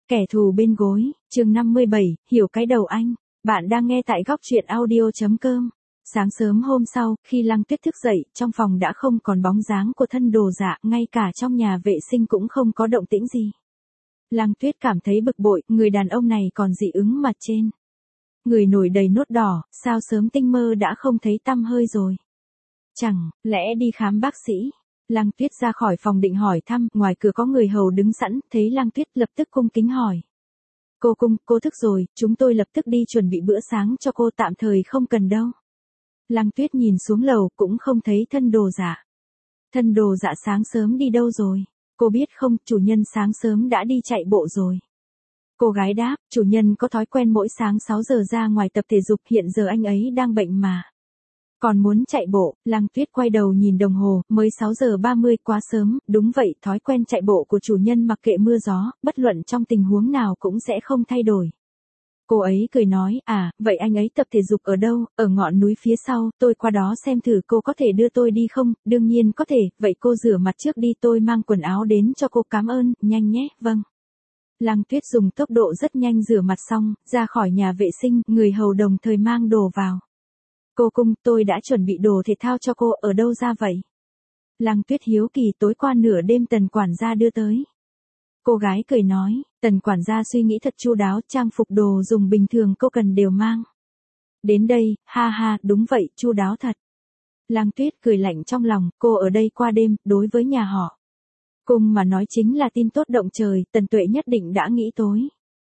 Kẻ thù bên gối, chương 57, hiểu cái đầu anh. Bạn đang nghe tại góc truyện audio.com. Sáng sớm hôm sau, khi Lăng Tuyết thức dậy, trong phòng đã không còn bóng dáng của thân đồ dạ, ngay cả trong nhà vệ sinh cũng không có động tĩnh gì. Lăng Tuyết cảm thấy bực bội, người đàn ông này còn dị ứng mặt trên. Người nổi đầy nốt đỏ, sao sớm tinh mơ đã không thấy tăm hơi rồi. Chẳng lẽ đi khám bác sĩ? Lăng Tuyết ra khỏi phòng định hỏi thăm, ngoài cửa có người hầu đứng sẵn, thấy Lăng Tuyết lập tức cung kính hỏi. Cô thức rồi, chúng tôi lập tức đi chuẩn bị bữa sáng cho cô, tạm thời không cần đâu. Lăng Tuyết nhìn xuống lầu cũng không thấy thân đồ dạ. Thân đồ dạ sáng sớm đi đâu rồi? Cô biết không, chủ nhân sáng sớm đã đi chạy bộ rồi. Cô gái đáp, chủ nhân có thói quen mỗi sáng 6 giờ ra ngoài tập thể dục, hiện giờ anh ấy đang bệnh mà. Còn muốn chạy bộ, Lăng Tuyết quay đầu nhìn đồng hồ, mới 6 giờ 30 quá sớm, đúng vậy, thói quen chạy bộ của chủ nhân mặc kệ mưa gió, bất luận trong tình huống nào cũng sẽ không thay đổi. Cô ấy cười nói, vậy anh ấy tập thể dục ở đâu? Ở ngọn núi phía sau, tôi qua đó xem thử, cô có thể đưa tôi đi không? Đương nhiên có thể, vậy cô rửa mặt trước đi, tôi mang quần áo đến cho cô, cảm ơn, nhanh nhé, vâng. Lăng Tuyết dùng tốc độ rất nhanh rửa mặt xong, ra khỏi nhà vệ sinh, người hầu đồng thời mang đồ vào. Tôi đã chuẩn bị đồ thể thao cho cô, ở đâu ra vậy? Lăng Tuyết hiếu kỳ, tối qua nửa đêm Tần quản gia đưa tới. Cô gái cười nói, Tần quản gia suy nghĩ thật chu đáo, trang phục đồ dùng bình thường cô cần đều mang. Đến đây, ha, đúng vậy, chu đáo thật. Lăng Tuyết cười lạnh trong lòng, cô ở đây qua đêm, đối với nhà họ Cung mà nói chính là tin tốt động trời, Tần Tuệ nhất định đã nghĩ tối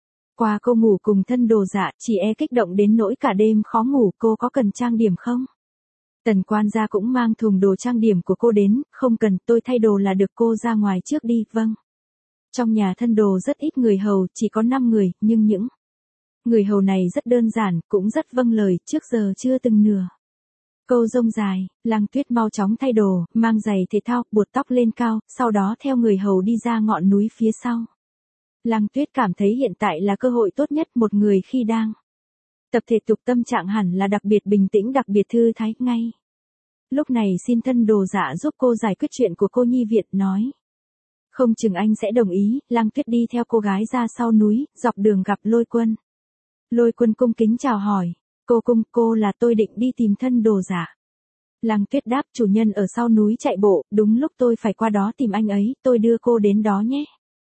qua cô ngủ cùng thân đồ dạ, chỉ kích động đến nỗi cả đêm khó ngủ, cô có cần trang điểm không? Tần quan gia cũng mang thùng đồ trang điểm của cô đến, không cần, tôi thay đồ là được, cô ra ngoài trước đi, vâng. Trong nhà thân đồ rất ít người hầu, chỉ có 5 người, nhưng những người hầu này rất đơn giản, cũng rất vâng lời, trước giờ chưa từng nửa câu rông dài. Lăng Tuyết mau chóng thay đồ, mang giày thể thao, buộc tóc lên cao, sau đó theo người hầu đi ra ngọn núi phía sau. Lăng Tuyết cảm thấy hiện tại là cơ hội tốt nhất, một người khi đang tập thể dục tâm trạng hẳn là đặc biệt bình tĩnh, đặc biệt thư thái ngay. Lúc này xin thân đồ dạ giúp cô giải quyết chuyện của cô nhi viện, nói. Không chừng anh sẽ đồng ý. Lăng Tuyết đi theo cô gái ra sau núi, dọc đường gặp Lôi Quân. Lôi Quân cung kính chào hỏi. Cô là tôi định đi tìm thân đồ dạ. Lăng Tuyết đáp, chủ nhân ở sau núi chạy bộ, đúng lúc tôi phải qua đó tìm anh ấy, tôi đưa cô đến đó nhé.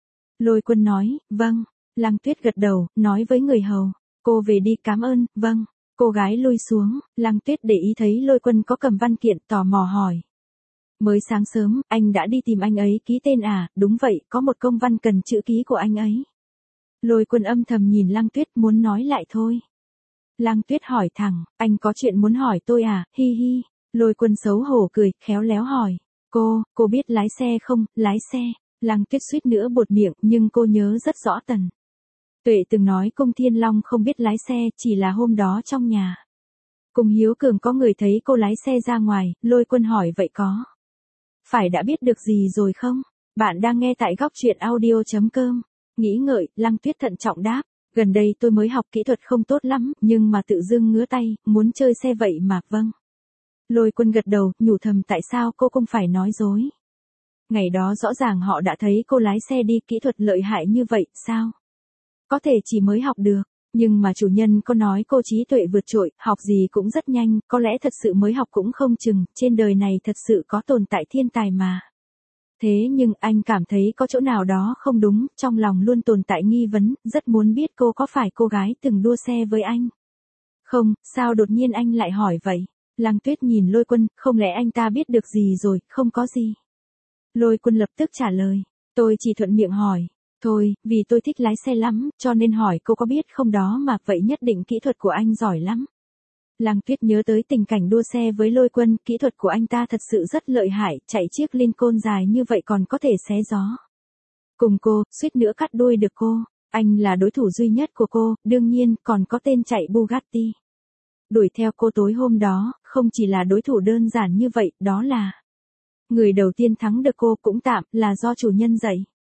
Lôi Quân nói, vâng. Lăng Tuyết gật đầu, nói với người hầu, cô về đi, cảm ơn, vâng. Cô gái lui xuống, Lăng Tuyết để ý thấy Lôi Quân có cầm văn kiện, tò mò hỏi. Mới sáng sớm, anh đã đi tìm anh ấy ký tên à? Đúng vậy, có một công văn cần chữ ký của anh ấy. Lôi Quân âm thầm nhìn Lăng Tuyết, muốn nói lại thôi. Lăng Tuyết hỏi thẳng, anh có chuyện muốn hỏi tôi à? Hi hi. Lôi Quân xấu hổ cười, khéo léo hỏi. Cô biết lái xe không? Lái xe. Lăng Tuyết suýt nữa buột miệng, nhưng cô nhớ rất rõ Tần Tuệ từng nói Cung Thiên Long không biết lái xe, chỉ là hôm đó trong nhà Cung Hiếu Cường có người thấy cô lái xe ra ngoài. Lôi Quân hỏi, vậy có phải đã biết được gì rồi không? Bạn đang nghe tại góc truyện audio.com. Nghĩ ngợi, Lăng Tuyết thận trọng đáp, gần đây tôi mới học kỹ thuật không tốt lắm, nhưng mà tự dưng ngứa tay, muốn chơi xe vậy mà, vâng. Lôi Quân gật đầu, nhủ thầm, tại sao cô không phải nói dối? Ngày đó rõ ràng họ đã thấy cô lái xe đi, kỹ thuật lợi hại như vậy, sao có thể chỉ mới học được? Nhưng mà chủ nhân có nói cô trí tuệ vượt trội, học gì cũng rất nhanh, có lẽ thật sự mới học cũng không chừng, trên đời này thật sự có tồn tại thiên tài mà. Thế nhưng anh cảm thấy có chỗ nào đó không đúng, trong lòng luôn tồn tại nghi vấn, rất muốn biết cô có phải cô gái từng đua xe với anh. Không, sao đột nhiên anh lại hỏi vậy? Lăng Tuyết nhìn Lôi Quân, không lẽ anh ta biết được gì rồi? Không có gì. Lôi Quân lập tức trả lời, tôi chỉ thuận miệng hỏi. Thôi, vì tôi thích lái xe lắm, cho nên hỏi cô có biết không đó mà, vậy nhất định kỹ thuật của anh giỏi lắm. Lăng Tuyết nhớ tới tình cảnh đua xe với Lôi Quân, kỹ thuật của anh ta thật sự rất lợi hại, chạy chiếc Lincoln dài như vậy còn có thể xé gió. Cùng cô, suýt nữa cắt đuôi được cô, anh là đối thủ duy nhất của cô, đương nhiên, còn có tên chạy Bugatti. Đuổi theo cô tối hôm đó, không chỉ là đối thủ đơn giản như vậy, đó là người đầu tiên thắng được cô, cũng tạm, là do chủ nhân dạy.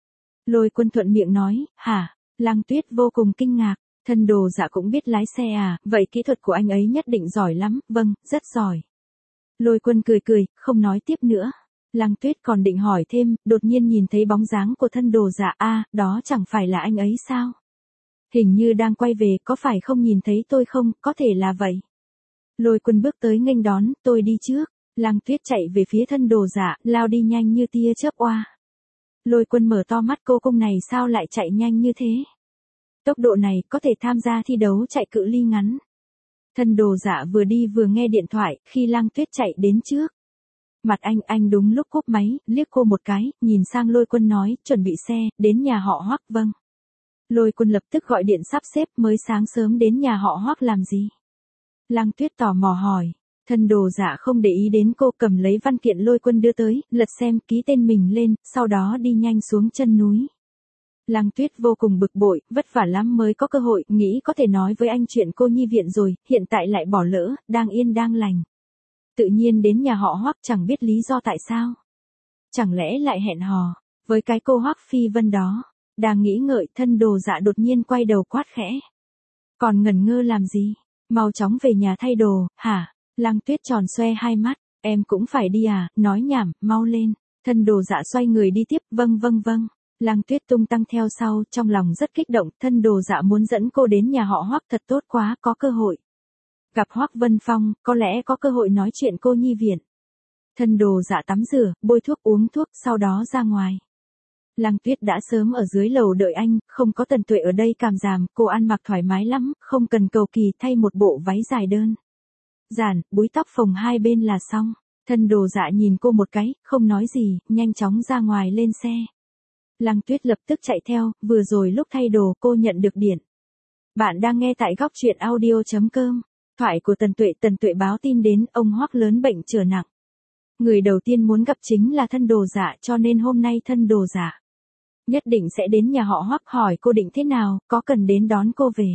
Lôi Quân thuận miệng nói, hả? Lăng Tuyết vô cùng kinh ngạc, thân đồ dạ cũng biết lái xe à, vậy kỹ thuật của anh ấy nhất định giỏi lắm, vâng, rất giỏi. Lôi Quân cười, không nói tiếp nữa. Lăng Tuyết còn định hỏi thêm, đột nhiên nhìn thấy bóng dáng của thân đồ dạ, đó chẳng phải là anh ấy sao? Hình như đang quay về, có phải không nhìn thấy tôi không, có thể là vậy. Lôi Quân bước tới nghênh đón, tôi đi trước. Lăng Tuyết chạy về phía thân đồ dạ, lao đi nhanh như tia chớp oa. Lôi Quân mở to mắt, cô công này sao lại chạy nhanh như thế? Tốc độ này có thể tham gia thi đấu chạy cự ly ngắn. Thân đồ dạ vừa đi vừa nghe điện thoại, khi Lăng Tuyết chạy đến trước. Mặt anh đúng lúc cúp máy, liếc cô một cái, nhìn sang Lôi Quân nói, chuẩn bị xe, đến nhà họ Hoắc. Vâng. Lôi Quân lập tức gọi điện sắp xếp, mới sáng sớm đến nhà họ Hoắc làm gì? Lăng Tuyết tò mò hỏi. Thân đồ dạ không để ý đến cô, cầm lấy văn kiện Lôi Quân đưa tới, lật xem, ký tên mình lên, sau đó đi nhanh xuống chân núi. Lăng Tuyết vô cùng bực bội, vất vả lắm mới có cơ hội, nghĩ có thể nói với anh chuyện cô nhi viện rồi, hiện tại lại bỏ lỡ, đang yên đang lành. Tự nhiên đến nhà họ Hoắc, chẳng biết lý do tại sao. Chẳng lẽ lại hẹn hò với cái cô Hoắc Phi Vân đó. Đang nghĩ ngợi, thân đồ dạ đột nhiên quay đầu quát khẽ. Còn ngẩn ngơ làm gì? Mau chóng về nhà thay đồ, hả? Lăng Tuyết tròn xoe hai mắt, em cũng phải đi à, nói nhảm, mau lên. Thân đồ dạ xoay người đi tiếp, vâng. Lăng Tuyết tung tăng theo sau, trong lòng rất kích động, thân đồ dạ muốn dẫn cô đến nhà họ Hoắc, thật tốt quá, có cơ hội. Gặp Hoắc Vân Phong, có lẽ có cơ hội nói chuyện cô nhi viện. Thân đồ dạ tắm rửa, bôi thuốc uống thuốc, sau đó ra ngoài. Lăng Tuyết đã sớm ở dưới lầu đợi anh, không có Tần Tuệ ở đây càm ràm, cô ăn mặc thoải mái lắm, không cần cầu kỳ, thay một bộ váy dài đơn giản, búi tóc phồng hai bên là xong. Thân đồ dạ nhìn cô một cái, không nói gì, nhanh chóng ra ngoài lên xe. Lăng Tuyết lập tức chạy theo, vừa rồi lúc thay đồ cô nhận được điện. Bạn đang nghe tại góc truyện audio.com. Thoại của Tần Tuệ báo tin đến, ông Hoắc lớn bệnh trở nặng. Người đầu tiên muốn gặp chính là thân đồ dạ, cho nên hôm nay thân đồ dạ nhất định sẽ đến nhà họ Hoắc hỏi cô định thế nào, có cần đến đón cô về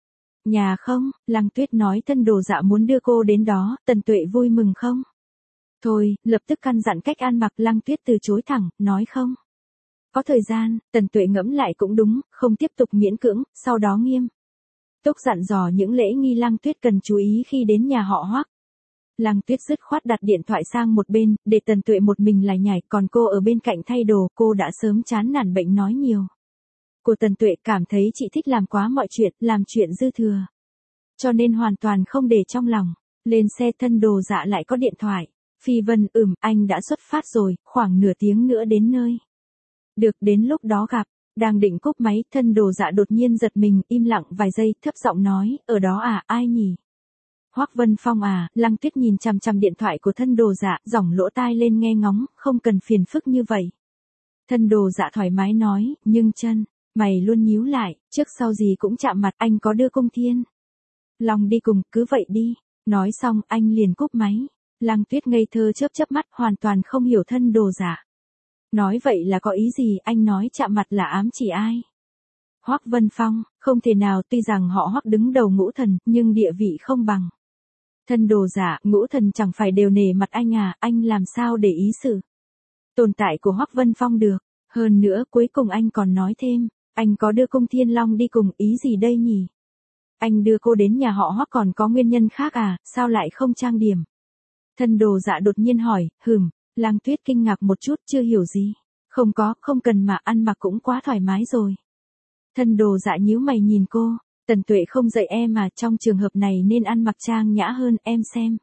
nhà không? Lăng Tuyết nói thân đồ dạ muốn đưa cô đến đó, Tần Tuệ vui mừng không? Thôi, lập tức căn dặn cách ăn mặc. Lăng Tuyết từ chối thẳng, nói không. Có thời gian, Tần Tuệ ngẫm lại cũng đúng, không tiếp tục miễn cưỡng, sau đó nghiêm túc dặn dò những lễ nghi Lăng Tuyết cần chú ý khi đến nhà họ Hoắc. Lăng Tuyết dứt khoát đặt điện thoại sang một bên, để Tần Tuệ một mình lải nhải, còn cô ở bên cạnh thay đồ, cô đã sớm chán nản bệnh nói nhiều của Tần Tuệ, cảm thấy chị thích làm quá mọi chuyện, làm chuyện dư thừa. Cho nên hoàn toàn không để trong lòng. Lên xe, thân đồ dạ lại có điện thoại. Phi Vân, anh đã xuất phát rồi, khoảng nửa tiếng nữa đến nơi. Được, đến lúc đó gặp. Đang định cúp máy, thân đồ dạ đột nhiên giật mình, im lặng vài giây, thấp giọng nói, ở đó à, ai nhỉ? Hoắc Vân Phong à? Lăng Tuyết nhìn chằm chằm điện thoại của thân đồ dạ, giỏng lỗ tai lên nghe ngóng, không cần phiền phức như vậy. Thân đồ dạ thoải mái nói, nhưng chân mày luôn nhíu lại, trước sau gì cũng chạm mặt, anh có đưa Cung Thiên Long đi cùng, cứ vậy đi. Nói xong, anh liền cúp máy. Lăng Tuyết ngây thơ chớp mắt, hoàn toàn không hiểu thân đồ dạ nói vậy là có ý gì, anh nói chạm mặt là ám chỉ ai? Hoắc Vân Phong, không thể nào, tuy rằng họ Hoắc đứng đầu ngũ thần, nhưng địa vị không bằng. Thân đồ dạ, ngũ thần chẳng phải đều nể mặt anh à, anh làm sao để ý sự tồn tại của Hoắc Vân Phong được. Hơn nữa, cuối cùng anh còn nói thêm, anh có đưa Cung Thiên Long đi cùng, ý gì đây nhỉ? Anh đưa cô đến nhà họ Hoắc còn có nguyên nhân khác à, sao lại không trang điểm? Thân đồ dạ đột nhiên hỏi, Lăng Tuyết kinh ngạc một chút, chưa hiểu gì. Không cần mà, ăn mặc cũng quá thoải mái rồi. Thân đồ dạ nhíu mày nhìn cô, Tần Tuệ không dạy em mà, trong trường hợp này nên ăn mặc trang nhã hơn, em xem.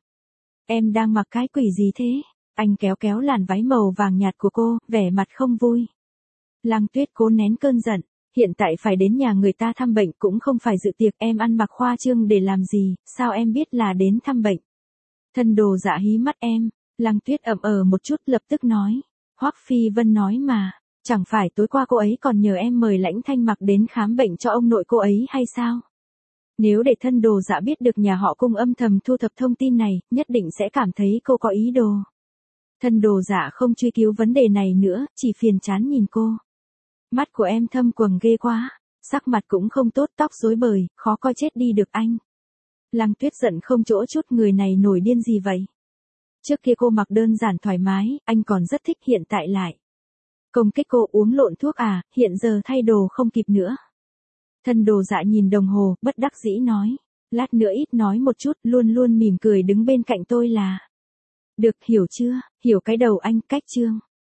Em đang mặc cái quỷ gì thế? Anh kéo làn váy màu vàng nhạt của cô, vẻ mặt không vui. Lăng Tuyết cố nén cơn giận, hiện tại phải đến nhà người ta thăm bệnh, cũng không phải dự tiệc, em ăn mặc khoa trương để làm gì, sao em biết là đến thăm bệnh? Thân đồ dạ hí mắt em. Lăng Tuyết một chút, lập tức nói. Hoắc Phi Vân nói mà, chẳng phải tối qua cô ấy còn nhờ em mời Lãnh Thanh Mặc đến khám bệnh cho ông nội cô ấy hay sao? Nếu để thân đồ dạ biết được nhà họ Cung âm thầm thu thập thông tin này, nhất định sẽ cảm thấy cô có ý đồ. Thân đồ dạ không truy cứu vấn đề này nữa, chỉ phiền chán nhìn cô. Mắt của em thâm quầng ghê quá, sắc mặt cũng không tốt, tóc rối bời, khó coi chết đi được anh. Lăng Tuyết giận không chỗ chút, người này nổi điên gì vậy? Trước kia cô mặc đơn giản thoải mái, anh còn rất thích, hiện tại lại công kích cô, uống lộn thuốc à, hiện giờ thay đồ không kịp nữa. Thân đồ dạ nhìn đồng hồ, bất đắc dĩ nói, lát nữa ít nói một chút, luôn luôn mỉm cười đứng bên cạnh tôi là Được, hiểu chưa? Hiểu cái đầu anh, cách chương.